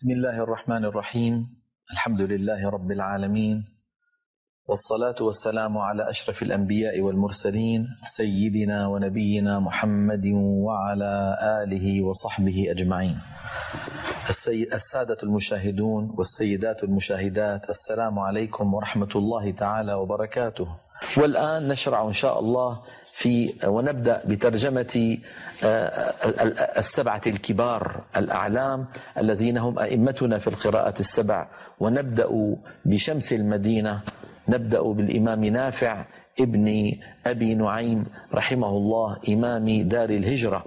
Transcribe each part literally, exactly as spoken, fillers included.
بسم الله الرحمن الرحيم. الحمد لله رب العالمين، والصلاة والسلام على أشرف الأنبياء والمرسلين سيدنا ونبينا محمد وعلى آله وصحبه أجمعين. السادة المشاهدون والسيدات المشاهدات، السلام عليكم ورحمة الله تعالى وبركاته. والآن نشرع إن شاء الله في ونبدأ بترجمة السبعة الكبار الأعلام الذين هم أئمتنا في القراءة السبع، ونبدأ بشمس المدينة، نبدأ بالإمام نافع ابن أبي نعيم رحمه الله، إمام دار الهجرة،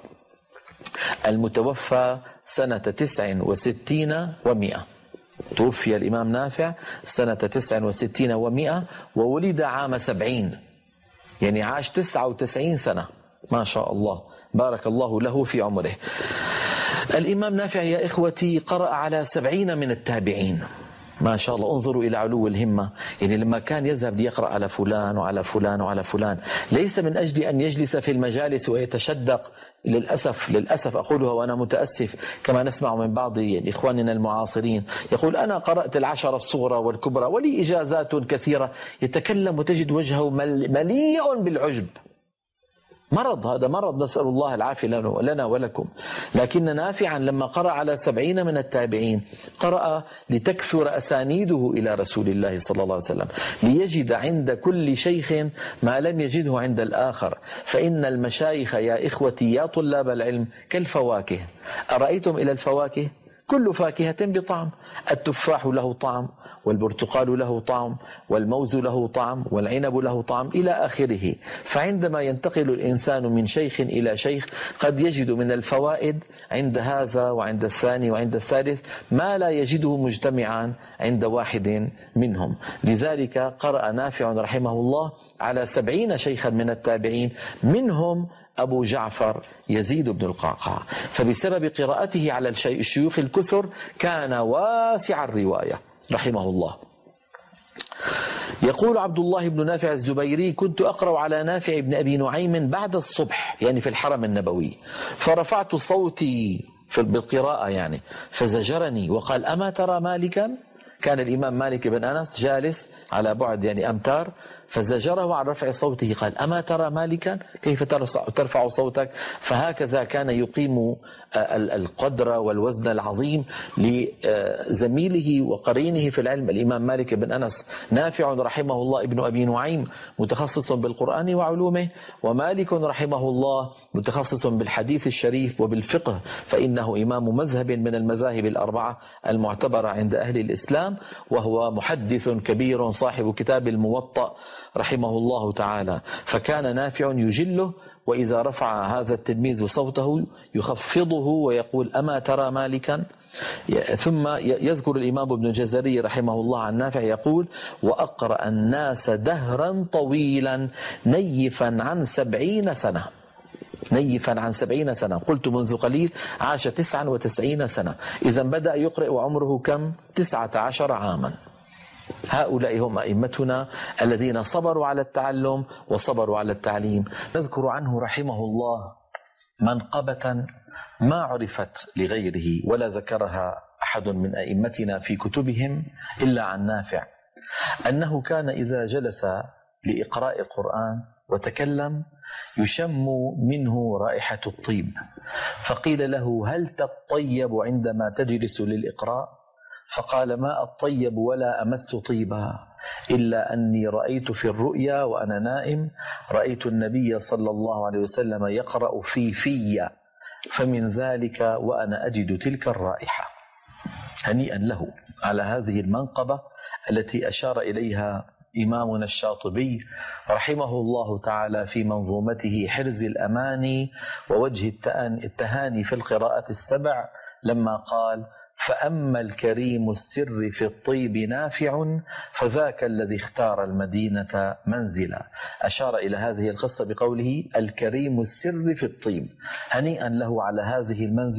المتوفى سنة تسع وستين ومئة. توفي الإمام نافع سنة تسع وستين ومئة، وولد عام سبعين، يعني عاش تسعة وتسعين سنة، ما شاء الله، بارك الله له في عمره. الإمام نافع يا إخوتي قرأ على سبعين من التابعين، ما شاء الله. انظروا إلى علو الهمة، يعني لما كان يذهب ليقرأ على فلان وعلى فلان وعلى فلان، ليس من أجل أن يجلس في المجالس ويتشدق. للأسف للأسف أقولها وأنا متأسف، كما نسمع من بعض إخواننا المعاصرين يقول أنا قرأت العشر الصغرى والكبرى ولي إجازات كثيرة، يتكلم وتجد وجهه مليء بالعجب. مرض، هذا مرض، نسأل الله العافية لنا ولكم. لكن نافعا لما قرأ على سبعين من التابعين قرأ لتكثر أسانيده إلى رسول الله صلى الله عليه وسلم، ليجد عند كل شيخ ما لم يجده عند الآخر. فإن المشايخ يا إخوتي يا طلاب العلم كالفواكه، أرأيتم إلى الفواكه؟ كل فاكهة بطعم، التفاح له طعم، والبرتقال له طعم، والموز له طعم، والعنب له طعم، إلى آخره. فعندما ينتقل الإنسان من شيخ إلى شيخ قد يجد من الفوائد عند هذا وعند الثاني وعند الثالث ما لا يجده مجتمعا عند واحد منهم. لذلك قرأ نافع رحمه الله على سبعين شيخا من التابعين، منهم أبو جعفر يزيد بن القعقاع. فبسبب قراءته على الشيوخ الكثر كان واسع الرواية رحمه الله. يقول عبد الله بن نافع الزبيري: كنت أقرأ على نافع بن أبي نعيم بعد الصبح، يعني في الحرم النبوي، فرفعت صوتي بالقراءة يعني فزجرني وقال: أما ترى مالكا؟ كان الإمام مالك بن أنس جالس على بعد يعني أمتار، فزجره عن رفع صوته، قال: أما ترى مالكا؟ كيف ترفع صوتك؟ فهكذا كان يقيم القدر والوزن العظيم لزميله وقرينه في العلم الإمام مالك بن أنس. نافع رحمه الله ابن أبي نعيم متخصص بالقرآن وعلومه، ومالك رحمه الله متخصص بالحديث الشريف وبالفقه، فإنه إمام مذهب من المذاهب الأربعة المعتبرة عند أهل الإسلام، وهو محدث كبير صاحب كتاب الموطأ رحمه الله تعالى. فكان نافع يجله، وإذا رفع هذا التلميذ صوته يخفضه ويقول: أما ترى مالكا؟ ثم يذكر الإمام ابن الجزري رحمه الله عن نافع يقول: وأقرأ الناس دهرا طويلا نيفا عن سبعين سنة، نيفا عن سبعين سنة. قلت منذ قليل عاش تسعا وتسعين سنة، إذا بدأ يقرأ وعمره كم؟ تسعة عشر عاما. هؤلاء هم أئمتنا الذين صبروا على التعلم وصبروا على التعليم. نذكر عنه رحمه الله منقبة ما عرفت لغيره ولا ذكرها أحد من أئمتنا في كتبهم إلا عن نافع، أنه كان إذا جلس لإقراء القرآن وتكلم يشم منه رائحة الطيب، فقيل له: هل تطيب عندما تجلس للإقراء؟ فقال: ما أطيب ولا أمس طيبا، إلا أني رأيت في الرؤيا وأنا نائم، رأيت النبي صلى الله عليه وسلم يقرأ في في، فمن ذلك وأنا أجد تلك الرائحة. هنيئا له على هذه المنقبة التي أشار إليها إمامنا الشاطبي رحمه الله تعالى في منظومته حرز الأماني ووجه التهاني في القراءة السبع، لما قال: فأما الكريم السر في الطيب نافع، فذاك الذي اختار المدينة منزلا. أشار إلى هذه القصة بقوله: الكريم السر في الطيب. هنيئا له على هذه المنزلة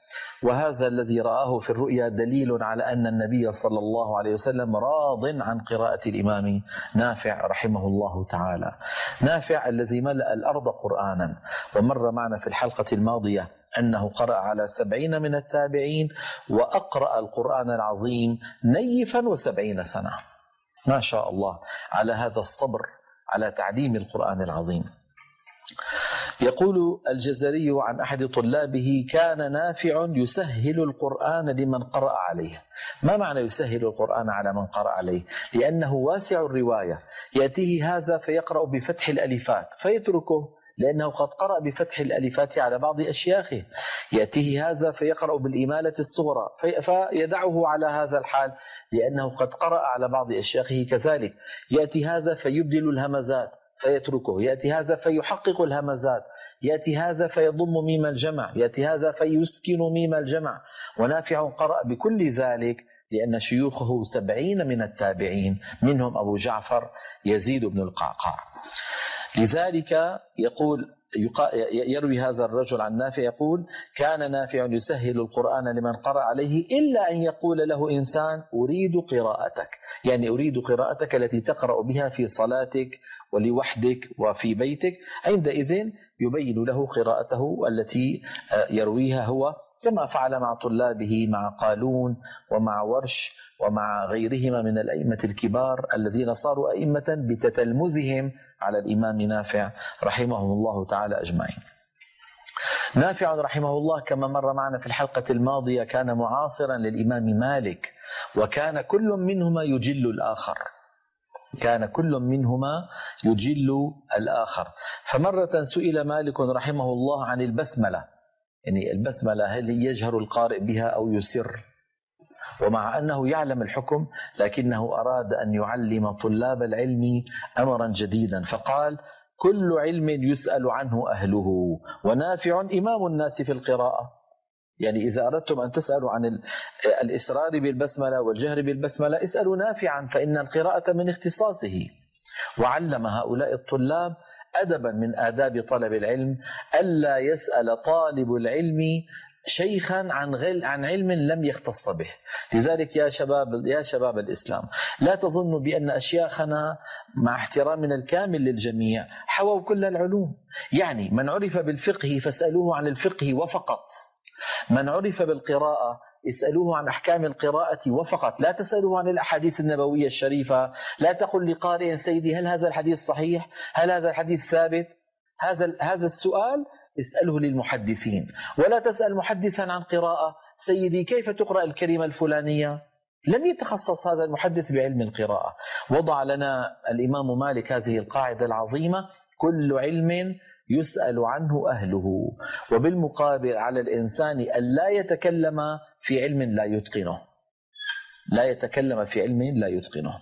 وهذا الذي رآه في الرؤيا دليل على أن النبي صلى الله عليه وسلم راض عن قراءة الإمام نافع رحمه الله تعالى. نافع الذي ملأ الأرض قرآنا، ومر معنا في الحلقة الماضية أنه قرأ على سبعين من التابعين، وأقرأ القرآن العظيم نيفا وسبعين سنة. ما شاء الله على هذا الصبر على تعليم القرآن العظيم. يقول الجزري عن أحد طلابه: كان نافع يسهل القرآن لمن قرأ عليه. ما معنى يسهل القرآن على من قرأ عليه؟ لأنه واسع الرواية، يأتيه هذا فيقرأ بفتح الألفات فيتركه لأنه قد قرأ بفتح الألفات على بعض أشياخه، يأتيه هذا فيقرأ بالإمالة الصغرى فيدعه على هذا الحال لأنه قد قرأ على بعض أشياخه كذلك، يأتي هذا فيبدل الهمزات فيتركه، يأتي هذا فيحقق الهمزات، يأتي هذا فيضم ميم الجمع، يأتي هذا فيسكن ميم الجمع. ونافع قرأ بكل ذلك لأن شيوخه سبعين من التابعين، منهم أبو جعفر يزيد بن القعقاع. لذلك يقول يروي هذا الرجل عن نافع يقول: كان نافع يسهل القرآن لمن قرأ عليه إلا أن يقول له إنسان: أريد قراءتك، يعني أريد قراءتك التي تقرأ بها في صلاتك ولوحدك وفي بيتك، عندئذ يبين له قراءته التي يرويها هو، كما فعل مع طلابه مع قالون ومع ورش ومع غيرهما من الأئمة الكبار الذين صاروا أئمة بتتلمذهم على الإمام نافع رحمهم الله تعالى أجمعين. نافع رحمه الله كما مر معنا في الحلقة الماضية كان معاصرا للإمام مالك، وكان كل منهما يجل الآخر، كان كل منهما يجل الآخر. فمرة سئل مالك رحمه الله عن البسملة، يعني البسملة هل يجهر القارئ بها أو يسر؟ ومع أنه يعلم الحكم لكنه أراد أن يعلم طلاب العلم أمرا جديدا، فقال: كل علم يسأل عنه أهله، ونافع إمام الناس في القراءة. يعني إذا أردتم أن تسألوا عن الإسرار بالبسملة والجهر بالبسملة اسألوا نافعا، فإن القراءة من اختصاصه. وعلم هؤلاء الطلاب أدبا من آداب طلب العلم ألا يسأل طالب العلم شيخا عن غل عن علم لم يختص به. لذلك يا شباب يا شباب الإسلام، لا تظنوا بأن أشياخنا مع احترامنا الكامل للجميع حووا كل العلوم. يعني من عرف بالفقه فاسألوه عن الفقه وفقط، من عرف بالقراءة اسألوه عن أحكام القراءة وفقط، لا تسألوه عن الأحاديث النبوية الشريفة. لا تقل لقارئ: سيدي هل هذا الحديث صحيح؟ هل هذا الحديث ثابت؟ هذا هذا السؤال اسأله للمحدثين، ولا تسأل محدثا عن قراءة: سيدي كيف تقرأ الكلمة الفلانية؟ لم يتخصص هذا المحدث بعلم القراءة. وضع لنا الإمام مالك هذه القاعدة العظيمة: كل علم يسأل عنه أهله. وبالمقابل على الإنسان أن لا يتكلم في علم لا يتقنه، لا يتكلم في علم لا يتقنه.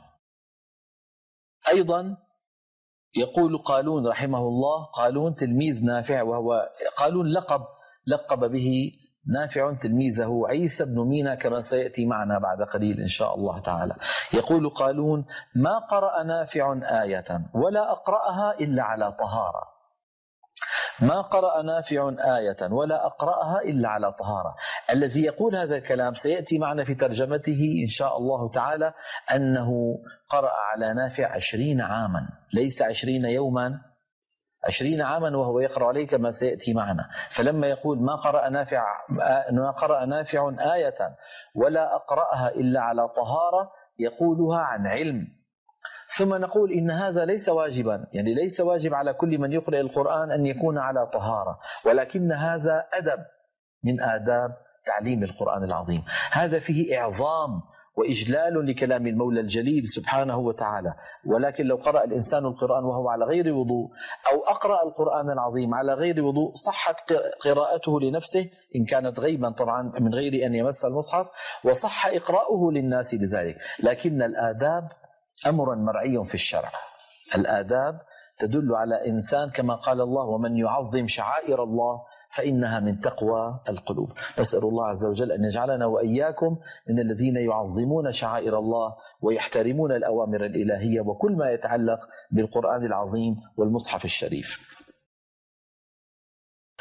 أيضا يقول قالون رحمه الله، قالون تلميذ نافع، وهو قالون لقب لقب به نافع تلميذه عيسى بن مينا كما سيأتي معنا بعد قليل إن شاء الله تعالى. يقول قالون: ما قرأ نافع آية ولا أقرأها إلا على طهارة. ما قرأ نافع آية ولا أقرأها إلا على طهارة. الذي يقول هذا الكلام سيأتي معنا في ترجمته إن شاء الله تعالى أنه قرأ على نافع عشرين عاما، ليس عشرين يوما، عشرين عاما وهو يقرأ عليه كما سيأتي معنا. فلما يقول ما قرأ نافع ما قرأ نافع آية ولا أقرأها إلا على طهارة يقولها عن علم. ثم نقول إن هذا ليس واجبا، يعني ليس واجب على كل من يقرأ القرآن أن يكون على طهارة، ولكن هذا أدب من آداب تعليم القرآن العظيم. هذا فيه إعظام وإجلال لكلام المولى الجليل سبحانه وتعالى. ولكن لو قرأ الإنسان القرآن وهو على غير وضوء، أو أقرأ القرآن العظيم على غير وضوء، صحت قراءته لنفسه إن كانت غيبا طبعا من غير أن يمس المصحف، وصح إقراؤه للناس لذلك. لكن الآداب أمر مرعي في الشرع. الآداب تدل على إنسان كما قال الله: ومن يعظم شعائر الله فإنها من تقوى القلوب. نسأل الله عز وجل أن يجعلنا وإياكم من الذين يعظمون شعائر الله ويحترمون الأوامر الإلهية وكل ما يتعلق بالقرآن العظيم والمصحف الشريف.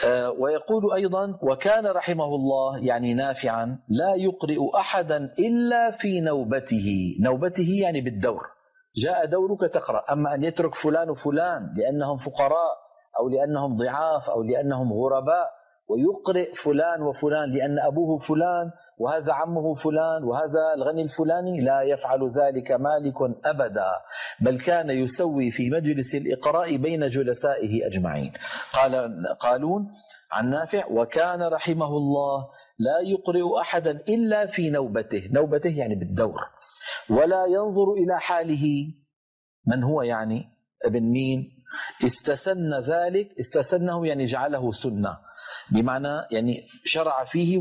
ويقول أيضا وكان رحمه الله يعني نافعا لا يقرئ أحدا إلا في نوبته. نوبته يعني بالدور، جاء دورك تقرأ. أما أن يترك فلان وفلان لأنهم فقراء أو لأنهم ضعاف أو لأنهم غرباء ويقرئ فلان وفلان لأن أبوه فلان وهذا عمه فلان وهذا الغني الفلاني، لا يفعل ذلك مالك أبدا، بل كان يسوي في مجلس الإقراء بين جلسائه أجمعين. قال قالون عن نافع وكان رحمه الله لا يقرئ أحدا إلا في نوبته. نوبته يعني بالدور، ولا ينظر إلى حاله من هو يعني ابن مين. استسن ذلك، استسنه يعني جعله سنة، بمعنى يعني شرع فيه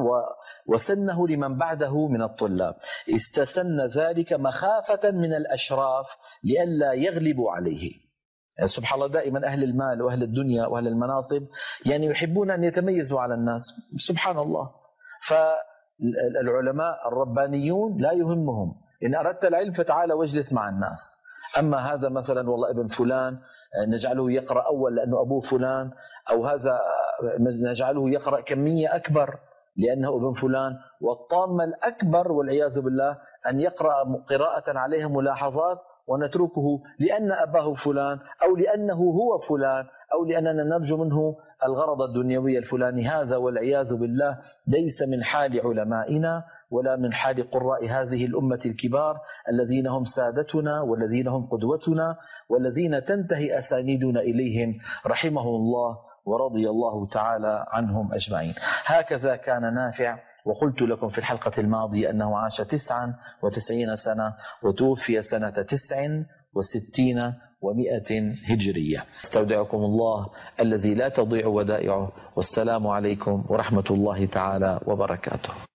وسنه لمن بعده من الطلاب. استسن ذلك مخافة من الأشراف لئلا يغلبوا عليه. سبحان الله، دائما أهل المال وأهل الدنيا وأهل المناصب يعني يحبون أن يتميزوا على الناس، سبحان الله. فالعلماء الربانيون لا يهمهم، إن أردت العلم فتعال واجلس مع الناس. أما هذا مثلا والله ابن فلان نجعله يقرأ أول لأنه أبوه فلان، أو هذا نجعله يقرأ كمية أكبر لأنه ابن فلان، والطامة الأكبر والعياذ بالله أن يقرأ قراءة عليها ملاحظات ونتركه لأن أباه فلان أو لأنه هو فلان أو لأننا نرجو منه الغرض الدنيوي الفلاني. هذا والعياذ بالله ليس من حال علمائنا ولا من حال قراء هذه الأمة الكبار الذين هم سادتنا والذين هم قدوتنا والذين تنتهي أسانيدنا إليهم رحمهم الله ورضي الله تعالى عنهم أجمعين. هكذا كان نافع، وقلت لكم في الحلقة الماضية أنه عاش تسعا وتسعين سنة وتوفي سنة تسع وستين ومئة هجرية. استودعكم الله الذي لا تضيع ودائعه، والسلام عليكم ورحمة الله تعالى وبركاته.